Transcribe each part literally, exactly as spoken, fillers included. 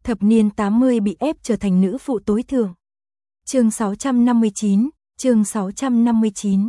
thập niên tám mươi bị ép trở thành nữ phụ tối thượng. Chương sáu trăm năm mươi chín, chương sáu trăm năm mươi chín.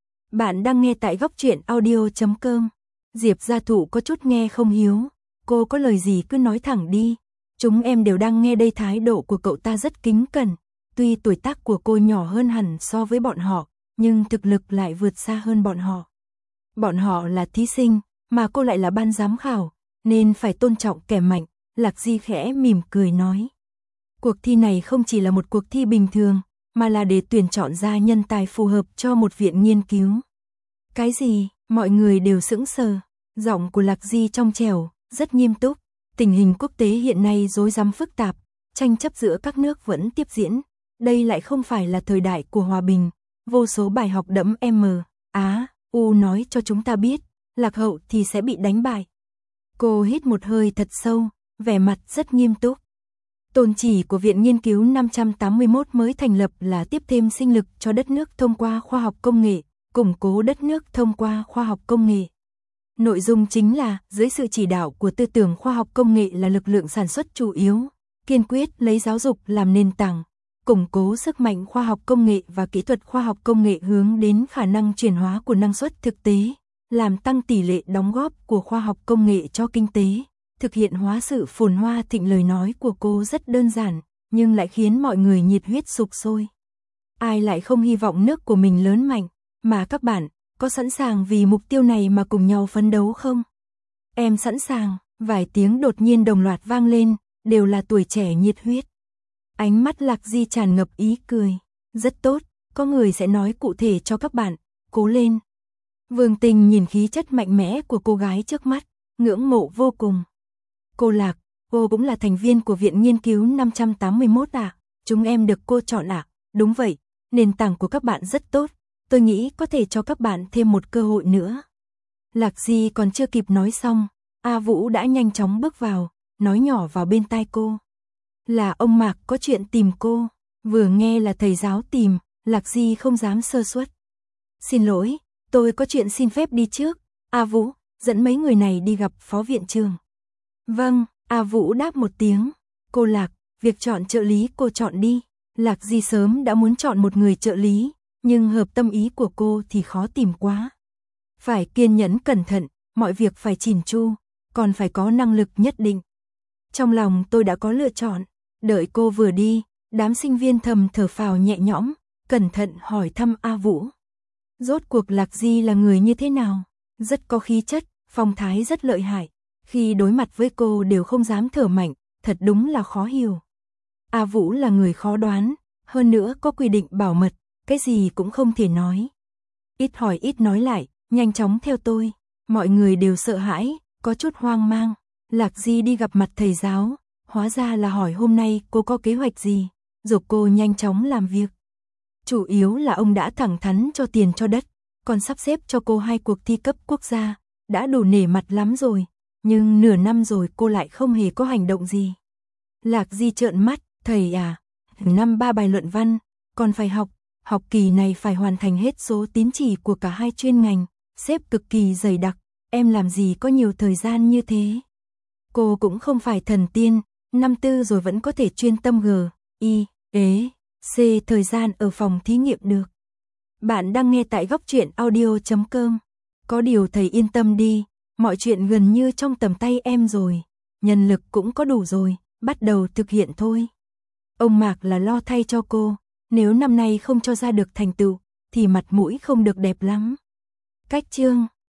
Bạn đang nghe tại góc truyện audio chấm com. Diệp Gia Thụ có chút nghe không hiếu, cô có lời gì cứ nói thẳng đi. Chúng em đều đang nghe đây, thái độ của cậu ta rất kính cẩn. Tuy tuổi tác của cô nhỏ hơn hẳn so với bọn họ, nhưng thực lực lại vượt xa hơn bọn họ. Bọn họ là thí sinh, mà cô lại là ban giám khảo, nên phải tôn trọng kẻ mạnh. Lạc Di khẽ mỉm cười nói. Cuộc thi này không chỉ là một cuộc thi bình thường, mà là để tuyển chọn ra nhân tài phù hợp cho một viện nghiên cứu. Cái gì? Mọi người đều sững sờ. Giọng của Lạc Di trong trẻo, rất nghiêm túc. Tình hình quốc tế hiện nay rối rắm phức tạp, tranh chấp giữa các nước vẫn tiếp diễn. Đây lại không phải là thời đại của hòa bình. Vô số bài học đẫm M, Á, U nói cho chúng ta biết, lạc hậu thì sẽ bị đánh bại. Cô hít một hơi thật sâu, vẻ mặt rất nghiêm túc. Tôn chỉ của Viện Nghiên cứu năm trăm tám mươi mốt mới thành lập là tiếp thêm sinh lực cho đất nước thông qua khoa học công nghệ, củng cố đất nước thông qua khoa học công nghệ. Nội dung chính là, dưới sự chỉ đạo của tư tưởng khoa học công nghệ là lực lượng sản xuất chủ yếu, kiên quyết lấy giáo dục làm nền tảng, củng cố sức mạnh khoa học công nghệ và kỹ thuật khoa học công nghệ hướng đến khả năng chuyển hóa của năng suất thực tế, làm tăng tỷ lệ đóng góp của khoa học công nghệ cho kinh tế, thực hiện hóa sự phồn hoa thịnh. Lời nói của cô rất đơn giản, nhưng lại khiến mọi người nhiệt huyết sục sôi. Ai lại không hy vọng nước của mình lớn mạnh, mà các bạn có sẵn sàng vì mục tiêu này mà cùng nhau phấn đấu không? Em sẵn sàng, vài tiếng đột nhiên đồng loạt vang lên, đều là tuổi trẻ nhiệt huyết. Ánh mắt Lạc Di tràn ngập ý cười. Rất tốt, có người sẽ nói cụ thể cho các bạn, cố lên. Vương Tình nhìn khí chất mạnh mẽ của cô gái trước mắt, ngưỡng mộ vô cùng. Cô Lạc, cô cũng là thành viên của Viện Nghiên cứu năm trăm tám mươi mốt à? Chúng em được cô chọn à? Đúng vậy, nền tảng của các bạn rất tốt, tôi nghĩ có thể cho các bạn thêm một cơ hội nữa. Lạc Di còn chưa kịp nói xong, A Vũ đã nhanh chóng bước vào, nói nhỏ vào bên tai cô. Là ông Mạc có chuyện tìm cô. Vừa nghe là thầy giáo tìm, Lạc Di không dám sơ suất. Xin lỗi, tôi có chuyện xin phép đi trước. A Vũ, dẫn mấy người này đi gặp phó viện trưởng. Vâng, A Vũ đáp một tiếng. Cô Lạc, việc chọn trợ lý cô chọn đi. Lạc Di sớm đã muốn chọn một người trợ lý, nhưng hợp tâm ý của cô thì khó tìm quá. Phải kiên nhẫn cẩn thận, mọi việc phải chỉn chu, còn phải có năng lực nhất định. Trong lòng tôi đã có lựa chọn. Đợi cô vừa đi, đám sinh viên thầm thở phào nhẹ nhõm, cẩn thận hỏi thăm A Vũ. Rốt cuộc Lạc Di là người như thế nào? Rất có khí chất, phong thái rất lợi hại. Khi đối mặt với cô đều không dám thở mạnh, thật đúng là khó hiểu. A Vũ là người khó đoán, hơn nữa có quy định bảo mật, cái gì cũng không thể nói. Ít hỏi ít nói lại, nhanh chóng theo tôi. Mọi người đều sợ hãi, có chút hoang mang. Lạc Di đi gặp mặt thầy giáo, hóa ra là hỏi hôm nay cô có kế hoạch gì, dục cô nhanh chóng làm việc. Chủ yếu là ông đã thẳng thắn cho tiền cho đất, còn sắp xếp cho cô hai cuộc thi cấp quốc gia, đã đủ nể mặt lắm rồi, nhưng nửa năm rồi cô lại không hề có hành động gì. Lạc Di trợn mắt, thầy à, năm ba bài luận văn, còn phải học, học kỳ này phải hoàn thành hết số tín chỉ của cả hai chuyên ngành, xếp cực kỳ dày đặc, em làm gì có nhiều thời gian như thế. Cô cũng không phải thần tiên, năm tư rồi vẫn có thể chuyên tâm G, I, ế, C thời gian ở phòng thí nghiệm được. Bạn đang nghe tại góc truyện audio chấm com. Có điều thầy yên tâm đi, mọi chuyện gần như trong tầm tay em rồi, nhân lực cũng có đủ rồi, bắt đầu thực hiện thôi. Ông Mạc là lo thay cho cô, nếu năm nay không cho ra được thành tựu, thì mặt mũi không được đẹp lắm. Cách chương